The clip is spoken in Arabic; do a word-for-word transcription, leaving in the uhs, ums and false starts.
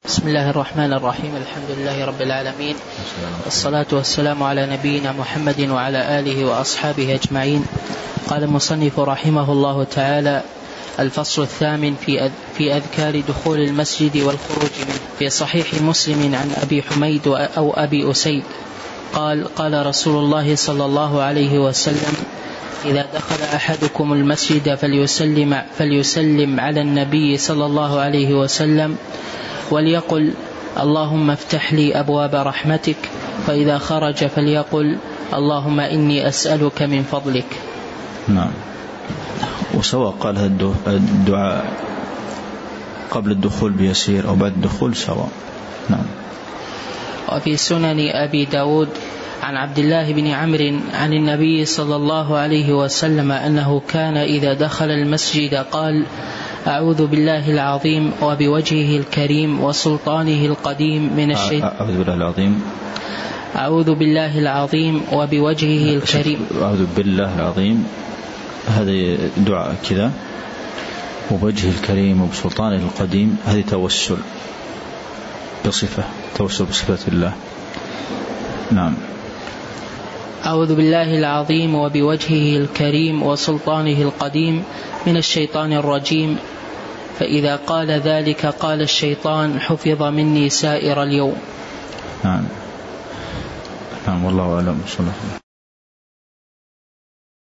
بسم الله الرحمن الرحيم. الحمد لله رب العالمين، والصلاة والسلام على نبينا محمد وعلى آله وأصحابه أجمعين. قال المصنف رحمه الله تعالى: الفصل الثامن في في أذكار دخول المسجد والخروج منه. في صحيح مسلم عن أبي حميد أو أبي أسيد قال: قال رسول الله صلى الله عليه وسلم: إذا دخل أحدكم المسجد فليسلم, فليسلم على النبي صلى الله عليه وسلم وليقل: اللهم افتح لي أبواب رحمتك. فإذا خرج فليقل: اللهم إني أسألك من فضلك. نعم. وسواء قال هذا الدعاء قبل الدخول بيسير أو بعد الدخول سواء. نعم. وفي سنن أبي داود عن عبد الله بن عمرو عن النبي صلى الله عليه وسلم أنه كان إذا دخل المسجد قال: أعوذ بالله العظيم وبوجهه الكريم وسلطانه القديم من الشيطان. أعوذ بالله العظيم أعوذ بالله العظيم وبوجهه الكريم. أعوذ بالله العظيم، هذا دعاء كذا، وبوجهه الكريم وبسلطانه القديم، هذه توسل بصفة، توسل بصفة الله. نعم. أعوذ بالله العظيم وبوجهه الكريم وسلطانه القديم من الشيطان الرجيم. فإذا قال ذلك قال الشيطان: حفظ مني سائر اليوم. نعم. نعم. والله أعلم.